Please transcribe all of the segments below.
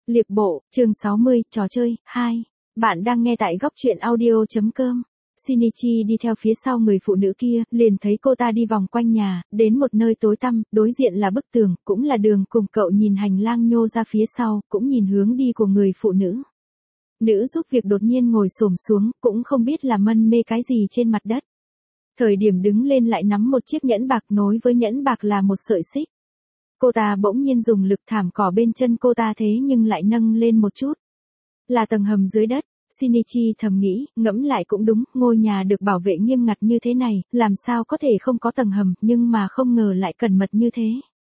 Liệp bộ, chương 60, trò chơi, 2. Bạn đang nghe tại góc truyện audio.com. Shinichi đi theo phía sau người phụ nữ kia, liền thấy cô ta đi vòng quanh nhà, đến một nơi tối tăm, đối diện là bức tường, cũng là đường cùng cậu nhìn hành lang nhô ra phía sau, cũng nhìn hướng đi của người phụ nữ. Nữ giúp việc đột nhiên ngồi xổm xuống, cũng không biết là mân mê cái gì trên mặt đất. Thời điểm đứng lên lại nắm một chiếc nhẫn bạc, nối với nhẫn bạc là một sợi xích. Cô ta bỗng nhiên dùng lực thảm cỏ bên chân cô ta thế nhưng lại nâng lên một chút. Là tầng hầm dưới đất. Shinichi thầm nghĩ, ngẫm lại cũng đúng, ngôi nhà được bảo vệ nghiêm ngặt như thế này, làm sao có thể không có tầng hầm, nhưng mà không ngờ lại cẩn mật như thế.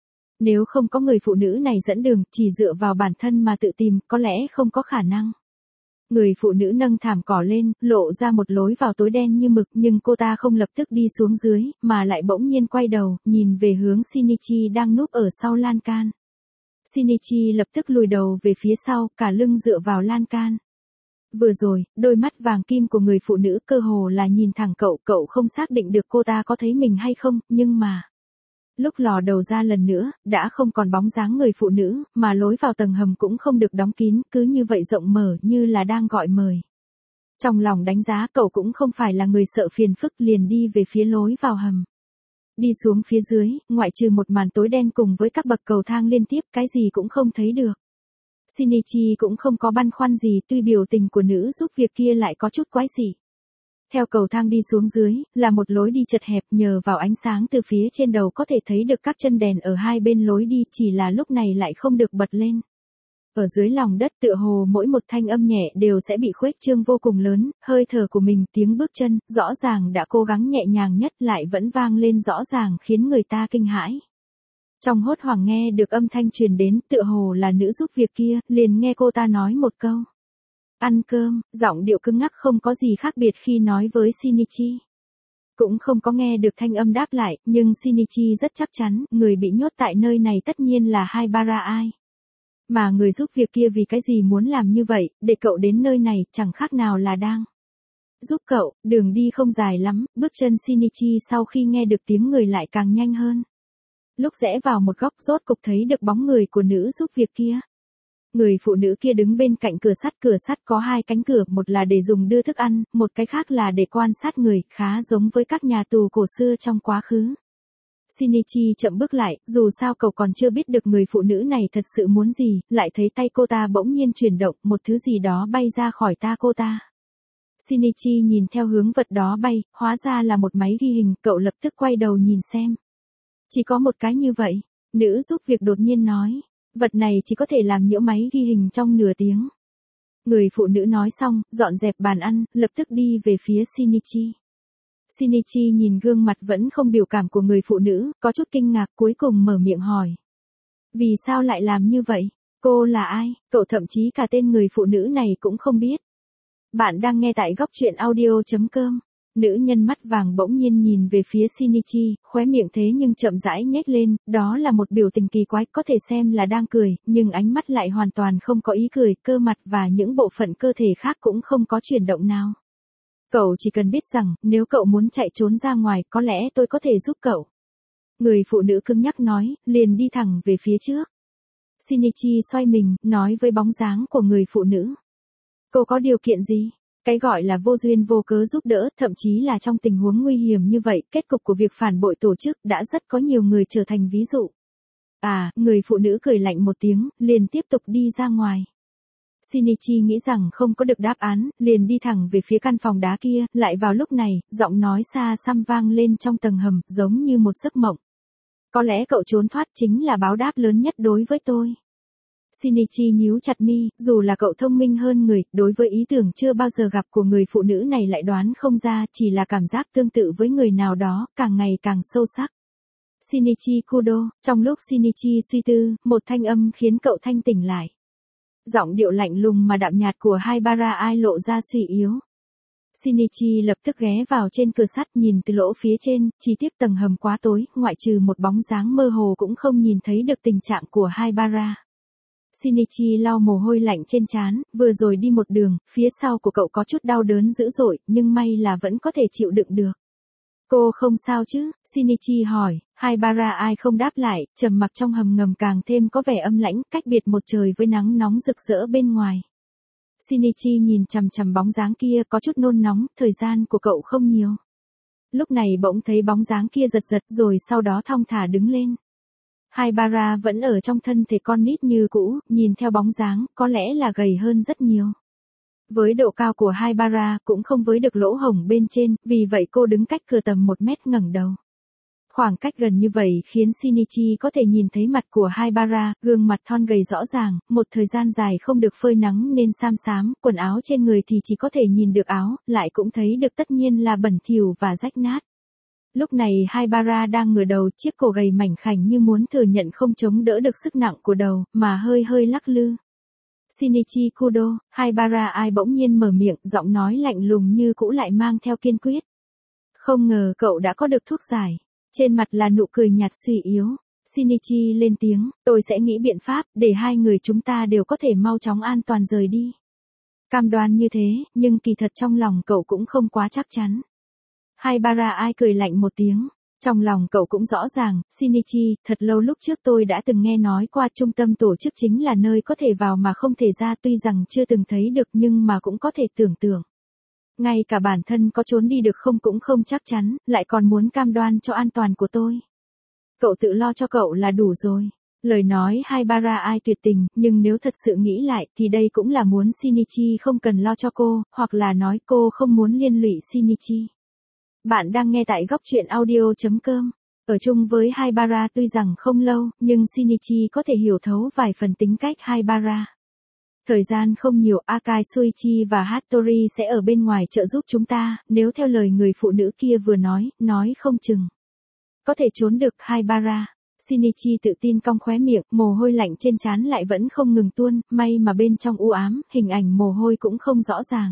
Nếu không có người phụ nữ này dẫn đường, chỉ dựa vào bản thân mà tự tìm, có lẽ không có khả năng. Người phụ nữ nâng thảm cỏ lên, lộ ra một lối vào tối đen như mực, nhưng cô ta không lập tức đi xuống dưới, mà lại bỗng nhiên quay đầu, nhìn về hướng Shinichi đang núp ở sau lan can. Shinichi lập tức lùi đầu về phía sau, cả lưng dựa vào lan can. Vừa rồi, đôi mắt vàng kim của người phụ nữ cơ hồ là nhìn thẳng cậu không xác định được cô ta có thấy mình hay không, nhưng mà... Lúc lò đầu ra lần nữa, đã không còn bóng dáng người phụ nữ, mà lối vào tầng hầm cũng không được đóng kín, cứ như vậy rộng mở như là đang gọi mời. Trong lòng đánh giá cậu cũng không phải là người sợ phiền phức, liền đi về phía lối vào hầm. Đi xuống phía dưới, ngoại trừ một màn tối đen cùng với các bậc cầu thang liên tiếp, cái gì cũng không thấy được. Shinichi cũng không có băn khoăn gì, tuy biểu tình của nữ giúp việc kia lại có chút quái dị. Theo cầu thang đi xuống dưới, là một lối đi chật hẹp, nhờ vào ánh sáng từ phía trên đầu có thể thấy được các chân đèn ở hai bên lối đi, chỉ là lúc này lại không được bật lên. Ở dưới lòng đất tựa hồ mỗi một thanh âm nhẹ đều sẽ bị khuếch trương vô cùng lớn, hơi thở của mình, tiếng bước chân, rõ ràng đã cố gắng nhẹ nhàng nhất lại vẫn vang lên rõ ràng khiến người ta kinh hãi. Trong hốt hoảng nghe được âm thanh truyền đến, tựa hồ là nữ giúp việc kia, liền nghe cô ta nói một câu. Ăn cơm, giọng điệu cứng ngắc không có gì khác biệt khi nói với Shinichi. Cũng không có nghe được thanh âm đáp lại, nhưng Shinichi rất chắc chắn, người bị nhốt tại nơi này tất nhiên là Haibara ai. Mà người giúp việc kia vì cái gì muốn làm như vậy, để cậu đến nơi này, chẳng khác nào là đang giúp cậu. Đường đi không dài lắm, bước chân Shinichi sau khi nghe được tiếng người lại càng nhanh hơn. Lúc rẽ vào một góc rốt cục thấy được bóng người của nữ giúp việc kia. Người phụ nữ kia đứng bên cạnh cửa sắt có hai cánh cửa, một là để dùng đưa thức ăn, một cái khác là để quan sát người, khá giống với các nhà tù cổ xưa trong quá khứ. Shinichi chậm bước lại, dù sao cậu còn chưa biết được người phụ nữ này thật sự muốn gì, lại thấy tay cô ta bỗng nhiên chuyển động, một thứ gì đó bay ra khỏi ta cô ta. Shinichi nhìn theo hướng vật đó bay, hóa ra là một máy ghi hình, cậu lập tức quay đầu nhìn xem. Chỉ có một cái như vậy, nữ giúp việc đột nhiên nói. Vật này chỉ có thể làm nhiễu máy ghi hình trong nửa tiếng. Người phụ nữ nói xong, dọn dẹp bàn ăn, lập tức đi về phía Shinichi. Shinichi nhìn gương mặt vẫn không biểu cảm của người phụ nữ, có chút kinh ngạc, cuối cùng mở miệng hỏi. Vì sao lại làm như vậy? Cô là ai? Cậu thậm chí cả tên người phụ nữ này cũng không biết. Bạn đang nghe tại góc truyện audio.com. Nữ nhân mắt vàng bỗng nhiên nhìn về phía Shinichi, khóe miệng thế nhưng chậm rãi nhếch lên, đó là một biểu tình kỳ quái, có thể xem là đang cười, nhưng ánh mắt lại hoàn toàn không có ý cười, cơ mặt và những bộ phận cơ thể khác cũng không có chuyển động nào. Cậu chỉ cần biết rằng, nếu cậu muốn chạy trốn ra ngoài, có lẽ tôi có thể giúp cậu. Người phụ nữ cứng nhắc nói, liền đi thẳng về phía trước. Shinichi xoay mình, nói với bóng dáng của người phụ nữ. Cô có điều kiện gì? Cái gọi là vô duyên vô cớ giúp đỡ, thậm chí là trong tình huống nguy hiểm như vậy, kết cục của việc phản bội tổ chức đã rất có nhiều người trở thành ví dụ. Người phụ nữ cười lạnh một tiếng, liền tiếp tục đi ra ngoài. Shinichi nghĩ rằng không có được đáp án, liền đi thẳng về phía căn phòng đá kia, lại vào lúc này, giọng nói xa xăm vang lên trong tầng hầm, giống như một giấc mộng. Có lẽ cậu trốn thoát chính là báo đáp lớn nhất đối với tôi. Shinichi nhíu chặt mi, dù là cậu thông minh hơn người, đối với ý tưởng chưa bao giờ gặp của người phụ nữ này lại đoán không ra, chỉ là cảm giác tương tự với người nào đó, càng ngày càng sâu sắc. Shinichi Kudo, trong lúc Shinichi suy tư, một thanh âm khiến cậu thanh tỉnh lại. Giọng điệu lạnh lùng mà đạm nhạt của Haibara ai lộ ra suy yếu. Shinichi lập tức ghé vào trên cửa sắt nhìn từ lỗ phía trên, chỉ tiếc tầng hầm quá tối, ngoại trừ một bóng dáng mơ hồ cũng không nhìn thấy được tình trạng của Haibara. Shinichi lau mồ hôi lạnh trên trán, vừa rồi đi một đường, phía sau của cậu có chút đau đớn dữ dội, nhưng may là vẫn có thể chịu đựng được. Cô không sao chứ? Shinichi hỏi, Haibara ai không đáp lại, trầm mặc trong hầm ngầm càng thêm có vẻ âm lãnh, cách biệt một trời với nắng nóng rực rỡ bên ngoài. Shinichi nhìn chằm chằm bóng dáng kia có chút nôn nóng, thời gian của cậu không nhiều. Lúc này bỗng thấy bóng dáng kia giật giật rồi sau đó thong thả đứng lên. Haibara vẫn ở trong thân thể con nít như cũ, nhìn theo bóng dáng, có lẽ là gầy hơn rất nhiều. Với độ cao của Haibara cũng không với được lỗ hổng bên trên, vì vậy cô đứng cách cửa tầm 1 mét ngẩng đầu. Khoảng cách gần như vậy khiến Shinichi có thể nhìn thấy mặt của Haibara, gương mặt thon gầy rõ ràng, một thời gian dài không được phơi nắng nên xám xám, quần áo trên người thì chỉ có thể nhìn được áo, lại cũng thấy được tất nhiên là bẩn thỉu và rách nát. Lúc này Haibara đang ngửa đầu, chiếc cổ gầy mảnh khảnh như muốn thừa nhận không chống đỡ được sức nặng của đầu, mà hơi hơi lắc lư. Shinichi Kudo, Haibara ai bỗng nhiên mở miệng, giọng nói lạnh lùng như cũ lại mang theo kiên quyết. Không ngờ cậu đã có được thuốc giải. Trên mặt là nụ cười nhạt suy yếu. Shinichi lên tiếng, tôi sẽ nghĩ biện pháp, để hai người chúng ta đều có thể mau chóng an toàn rời đi. Cam đoan như thế, nhưng kỳ thật trong lòng cậu cũng không quá chắc chắn. Haibara ai cười lạnh một tiếng. Trong lòng cậu cũng rõ ràng, Shinichi, thật lâu lúc trước tôi đã từng nghe nói qua trung tâm tổ chức chính là nơi có thể vào mà không thể ra, tuy rằng chưa từng thấy được nhưng mà cũng có thể tưởng tượng. Ngay cả bản thân có trốn đi được không cũng không chắc chắn, lại còn muốn cam đoan cho an toàn của tôi. Cậu tự lo cho cậu là đủ rồi. Lời nói Haibara ai tuyệt tình, nhưng nếu thật sự nghĩ lại thì đây cũng là muốn Shinichi không cần lo cho cô, hoặc là nói cô không muốn liên lụy Shinichi. Bạn đang nghe tại góc truyện audio.com. Ở chung với Haibara tuy rằng không lâu, nhưng Shinichi có thể hiểu thấu vài phần tính cách Haibara. Thời gian không nhiều, Akai Suichi và Hattori sẽ ở bên ngoài trợ giúp chúng ta, nếu theo lời người phụ nữ kia vừa nói không chừng. Có thể trốn được Haibara. Shinichi tự tin cong khóe miệng, mồ hôi lạnh trên trán lại vẫn không ngừng tuôn, may mà bên trong u ám, hình ảnh mồ hôi cũng không rõ ràng.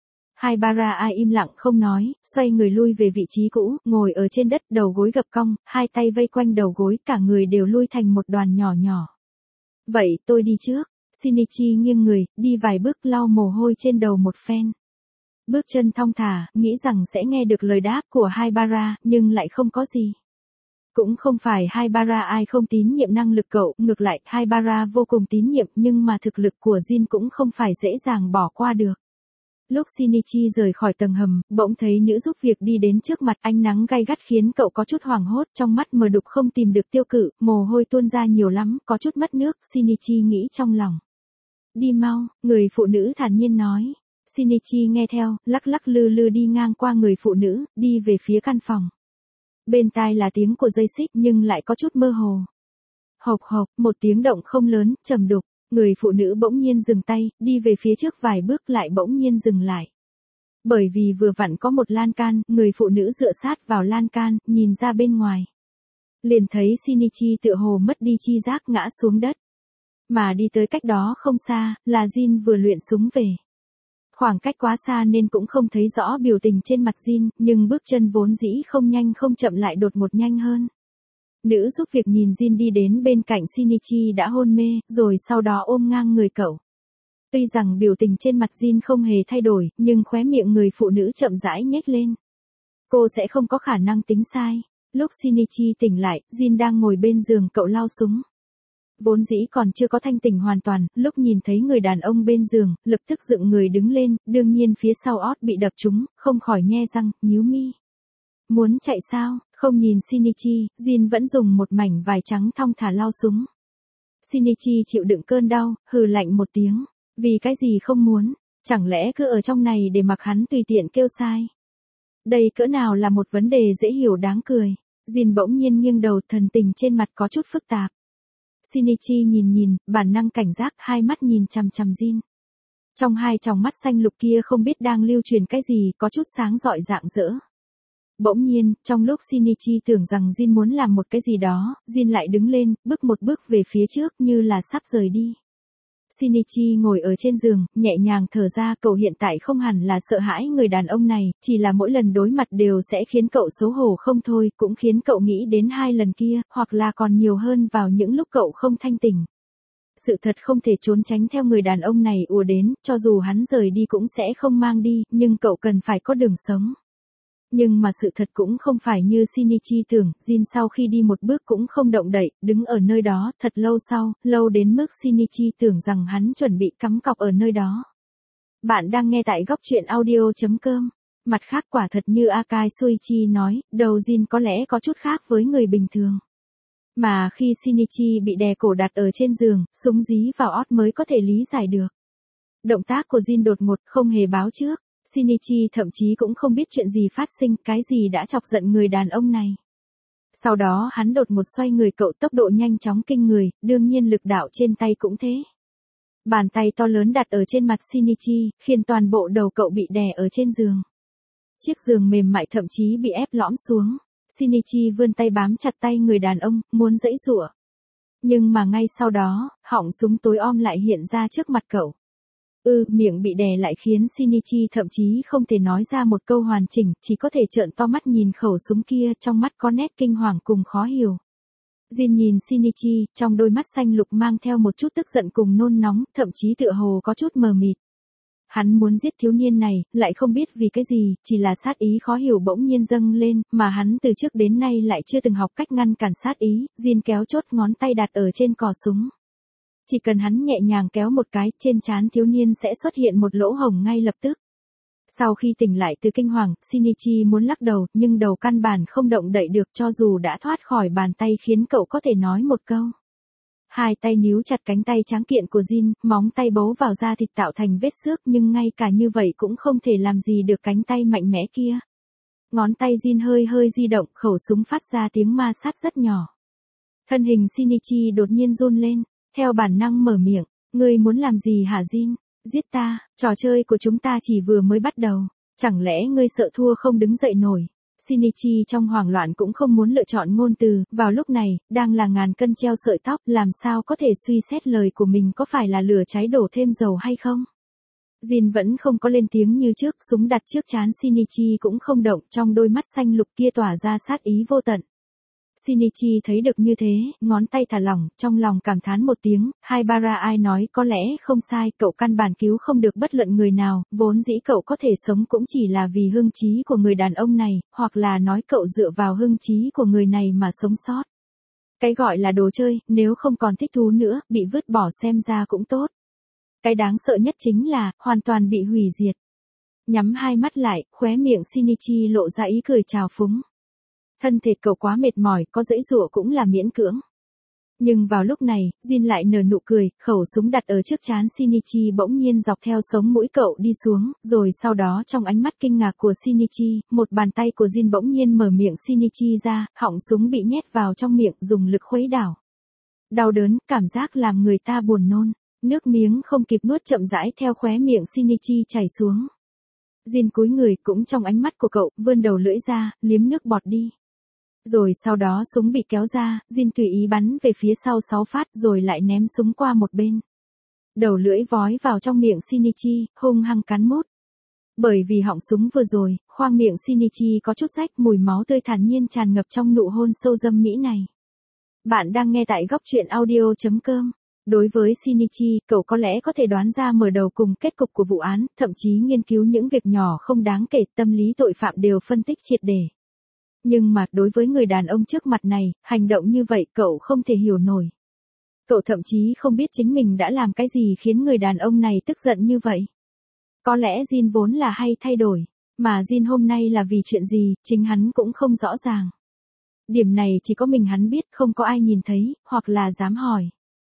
Haibara ai im lặng không nói, xoay người lui về vị trí cũ, ngồi ở trên đất, đầu gối gập cong, hai tay vây quanh đầu gối, cả người đều lui thành một đoàn nhỏ nhỏ. Vậy tôi đi trước. Shinichi nghiêng người, đi vài bước lau mồ hôi trên đầu một phen. Bước chân thong thả, nghĩ rằng sẽ nghe được lời đáp của Haibara, nhưng lại không có gì. Cũng không phải Haibara ai không tín nhiệm năng lực cậu, ngược lại, Haibara vô cùng tín nhiệm, nhưng mà thực lực của Jin cũng không phải dễ dàng bỏ qua được. Lúc Shinichi rời khỏi tầng hầm, bỗng thấy nữ giúp việc đi đến trước mặt, ánh nắng gay gắt khiến cậu có chút hoảng hốt, trong mắt mờ đục không tìm được tiêu cự, mồ hôi tuôn ra nhiều lắm, có chút mất nước, Shinichi nghĩ trong lòng. Đi mau, người phụ nữ thản nhiên nói. Shinichi nghe theo, lắc lắc lư lư đi ngang qua người phụ nữ, đi về phía căn phòng. Bên tai là tiếng của dây xích nhưng lại có chút mơ hồ. Hộc hộc, một tiếng động không lớn, trầm đục. Người phụ nữ bỗng nhiên dừng tay, đi về phía trước vài bước lại bỗng nhiên dừng lại. Bởi vì vừa vặn có một lan can, người phụ nữ dựa sát vào lan can, nhìn ra bên ngoài. Liền thấy Shinichi tựa hồ mất đi chi giác ngã xuống đất. Mà đi tới cách đó không xa, là Jin vừa luyện súng về. Khoảng cách quá xa nên cũng không thấy rõ biểu tình trên mặt Jin, nhưng bước chân vốn dĩ không nhanh không chậm lại đột ngột nhanh hơn. Nữ giúp việc nhìn Jin đi đến bên cạnh Shinichi đã hôn mê, rồi sau đó ôm ngang người cậu. Tuy rằng biểu tình trên mặt Jin không hề thay đổi, nhưng khóe miệng người phụ nữ chậm rãi nhếch lên. Cô sẽ không có khả năng tính sai. Lúc Shinichi tỉnh lại, Jin đang ngồi bên giường cậu lau súng. Vốn dĩ còn chưa có thanh tỉnh hoàn toàn, lúc nhìn thấy người đàn ông bên giường, lập tức dựng người đứng lên, đương nhiên phía sau ót bị đập trúng, không khỏi nhe răng, nhíu mi. Muốn chạy sao? Không nhìn Shinichi, Jin vẫn dùng một mảnh vải trắng thong thả lau súng. Shinichi chịu đựng cơn đau, hừ lạnh một tiếng. Vì cái gì không muốn? Chẳng lẽ cứ ở trong này để mặc hắn tùy tiện kêu sai? Đây cỡ nào là một vấn đề dễ hiểu đáng cười. Jin bỗng nhiên nghiêng đầu, thần tình trên mặt có chút phức tạp. Shinichi nhìn, bản năng cảnh giác, hai mắt nhìn chằm chằm Jin. Trong hai tròng mắt xanh lục kia không biết đang lưu truyền cái gì, có chút sáng rọi rạng rỡ. Bỗng nhiên, trong lúc Shinichi tưởng rằng Jin muốn làm một cái gì đó, Jin lại đứng lên, bước một bước về phía trước như là sắp rời đi. Shinichi ngồi ở trên giường, nhẹ nhàng thở ra, cậu hiện tại không hẳn là sợ hãi người đàn ông này, chỉ là mỗi lần đối mặt đều sẽ khiến cậu xấu hổ không thôi, cũng khiến cậu nghĩ đến hai lần kia, hoặc là còn nhiều hơn vào những lúc cậu không thanh tỉnh. Sự thật không thể trốn tránh theo người đàn ông này ùa đến, cho dù hắn rời đi cũng sẽ không mang đi, nhưng cậu cần phải có đường sống. Nhưng mà sự thật cũng không phải như Shinichi tưởng, Jin sau khi đi một bước cũng không động đậy, đứng ở nơi đó thật lâu sau, lâu đến mức Shinichi tưởng rằng hắn chuẩn bị cắm cọc ở nơi đó. Bạn đang nghe tại góc truyện audio.com. Mặt khác quả thật như Akai Suichi nói, đầu Jin có lẽ có chút khác với người bình thường. Mà khi Shinichi bị đè cổ đặt ở trên giường, súng dí vào ót mới có thể lý giải được. Động tác của Jin đột ngột không hề báo trước. Shinichi thậm chí cũng không biết chuyện gì phát sinh, cái gì đã chọc giận người đàn ông này. Sau đó hắn đột ngột xoay người cậu tốc độ nhanh chóng kinh người, đương nhiên lực đạo trên tay cũng thế. Bàn tay to lớn đặt ở trên mặt Shinichi, khiến toàn bộ đầu cậu bị đè ở trên giường. Chiếc giường mềm mại thậm chí bị ép lõm xuống. Shinichi vươn tay bám chặt tay người đàn ông, muốn giãy giụa. Nhưng mà ngay sau đó, họng súng tối om lại hiện ra trước mặt cậu. Miệng bị đè lại khiến Shinichi thậm chí không thể nói ra một câu hoàn chỉnh, chỉ có thể trợn to mắt nhìn khẩu súng kia, trong mắt có nét kinh hoàng cùng khó hiểu. Jin nhìn Shinichi, trong đôi mắt xanh lục mang theo một chút tức giận cùng nôn nóng, thậm chí tựa hồ có chút mờ mịt. Hắn muốn giết thiếu niên này, lại không biết vì cái gì, chỉ là sát ý khó hiểu bỗng nhiên dâng lên, mà hắn từ trước đến nay lại chưa từng học cách ngăn cản sát ý. Jin kéo chốt ngón tay đặt ở trên cò súng. Chỉ cần hắn nhẹ nhàng kéo một cái, trên trán thiếu niên sẽ xuất hiện một lỗ hổng ngay lập tức. Sau khi tỉnh lại từ kinh hoàng, Shinichi muốn lắc đầu, nhưng đầu căn bản không động đậy được, cho dù đã thoát khỏi bàn tay khiến cậu có thể nói một câu. Hai tay níu chặt cánh tay tráng kiện của Jin, móng tay bấu vào da thịt tạo thành vết xước, nhưng ngay cả như vậy cũng không thể làm gì được cánh tay mạnh mẽ kia. Ngón tay Jin hơi hơi di động, khẩu súng phát ra tiếng ma sát rất nhỏ. Thân hình Shinichi đột nhiên run lên, theo bản năng mở miệng, ngươi muốn làm gì hả Jin? Giết ta, trò chơi của chúng ta chỉ vừa mới bắt đầu, chẳng lẽ ngươi sợ thua không đứng dậy nổi? Shinichi trong hoảng loạn cũng không muốn lựa chọn ngôn từ, vào lúc này, đang là ngàn cân treo sợi tóc, làm sao có thể suy xét lời của mình có phải là lửa cháy đổ thêm dầu hay không? Jin vẫn không có lên tiếng như trước, súng đặt trước trán Shinichi cũng không động, trong đôi mắt xanh lục kia tỏa ra sát ý vô tận. Shinichi thấy được như thế, ngón tay thả lỏng, trong lòng cảm thán một tiếng, Haibara ai nói có lẽ không sai, cậu căn bản cứu không được bất luận người nào, vốn dĩ cậu có thể sống cũng chỉ là vì hưng trí của người đàn ông này, hoặc là nói cậu dựa vào hưng trí của người này mà sống sót. Cái gọi là đồ chơi, nếu không còn thích thú nữa, bị vứt bỏ xem ra cũng tốt. Cái đáng sợ nhất chính là, hoàn toàn bị hủy diệt. Nhắm hai mắt lại, khóe miệng Shinichi lộ ra ý cười trào phúng. Thân thể cậu quá mệt mỏi, có giãy giụa cũng là miễn cưỡng. Nhưng vào lúc này, Jin lại nở nụ cười, khẩu súng đặt ở trước trán Shinichi bỗng nhiên dọc theo sống mũi cậu đi xuống, rồi sau đó trong ánh mắt kinh ngạc của Shinichi, một bàn tay của Jin bỗng nhiên mở miệng Shinichi ra, họng súng bị nhét vào trong miệng, dùng lực khuấy đảo. Đau đớn, cảm giác làm người ta buồn nôn, nước miếng không kịp nuốt chậm rãi theo khóe miệng Shinichi chảy xuống. Jin cúi người cũng trong ánh mắt của cậu, vươn đầu lưỡi ra, liếm nước bọt đi. Rồi sau đó súng bị kéo ra, Jin tùy ý bắn về phía sau 6 phát rồi lại ném súng qua một bên. Đầu lưỡi vói vào trong miệng Shinichi, hung hăng cắn mút. Bởi vì họng súng vừa rồi, khoang miệng Shinichi có chút rách, mùi máu tươi thản nhiên tràn ngập trong nụ hôn sâu dâm mỹ này. Bạn đang nghe tại góc truyện audio.com. Đối với Shinichi, cậu có lẽ có thể đoán ra mở đầu cùng kết cục của vụ án, thậm chí nghiên cứu những việc nhỏ không đáng kể, tâm lý tội phạm đều phân tích triệt để. Nhưng mà, đối với người đàn ông trước mặt này, hành động như vậy cậu không thể hiểu nổi. Cậu thậm chí không biết chính mình đã làm cái gì khiến người đàn ông này tức giận như vậy. Có lẽ Jin vốn là hay thay đổi, mà Jin hôm nay là vì chuyện gì, chính hắn cũng không rõ ràng. Điểm này chỉ có mình hắn biết, không có ai nhìn thấy, hoặc là dám hỏi.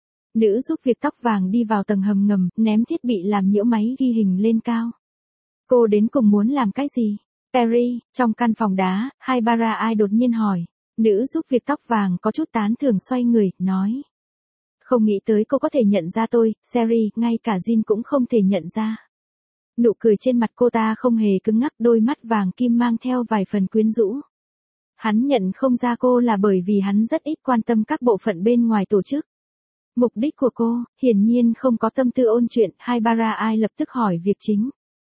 Nữ giúp việc tóc vàng đi vào tầng hầm ngầm, ném thiết bị làm nhiễu máy ghi hình lên cao. Cô đến cùng muốn làm cái gì? Perry, trong căn phòng đá, Haibara ai đột nhiên hỏi. Nữ giúp việc tóc vàng có chút tán thưởng xoay người, nói. Không nghĩ tới cô có thể nhận ra tôi, Seri, ngay cả Jin cũng không thể nhận ra. Nụ cười trên mặt cô ta không hề cứng ngắc, đôi mắt vàng kim mang theo vài phần quyến rũ. Hắn nhận không ra cô là bởi vì hắn rất ít quan tâm các bộ phận bên ngoài tổ chức. Mục đích của cô, hiển nhiên không có tâm tư ôn chuyện, Haibara ai lập tức hỏi việc chính.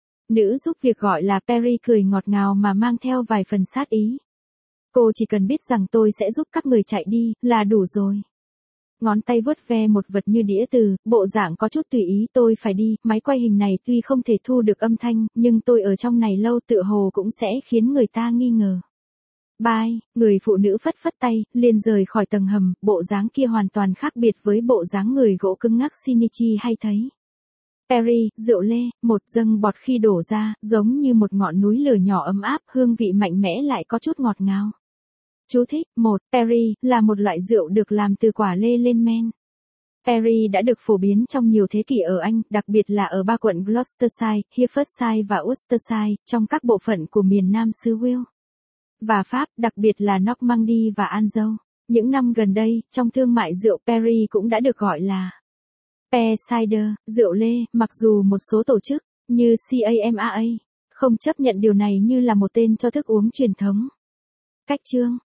Nữ giúp việc gọi là Perry cười ngọt ngào mà mang theo vài phần sát ý. Cô chỉ cần biết rằng tôi sẽ giúp các người chạy đi, là đủ rồi. ngón tay vuốt ve một vật như đĩa từ, bộ dạng có chút tùy ý. Tôi phải đi, máy quay hình này tuy không thể thu được âm thanh, nhưng tôi ở trong này lâu tựa hồ cũng sẽ khiến người ta nghi ngờ. Bye, người phụ nữ phất phất tay, liền rời khỏi tầng hầm, bộ dáng kia hoàn toàn khác biệt với bộ dáng người gỗ cứng ngắc Shinichi hay thấy. Perry, rượu lê, một dâng bọt khi đổ ra, giống như một ngọn núi lửa nhỏ ấm áp, hương vị mạnh mẽ lại có chút ngọt ngào. Chú thích, 1. Perry, là một loại rượu được làm từ quả lê lên men. Perry đã được phổ biến trong nhiều thế kỷ ở Anh, đặc biệt là ở ba quận Gloucestershire, Herefordshire và Worcestershire, trong các bộ phận của miền Nam xứ Wales và Pháp, đặc biệt là Normandy và Anjou. Những năm gần đây, trong thương mại rượu Perry cũng đã được gọi là Pear cider, rượu lê, mặc dù một số tổ chức, như CAMAA, không chấp nhận điều này như là một tên cho thức uống truyền thống. Cách chương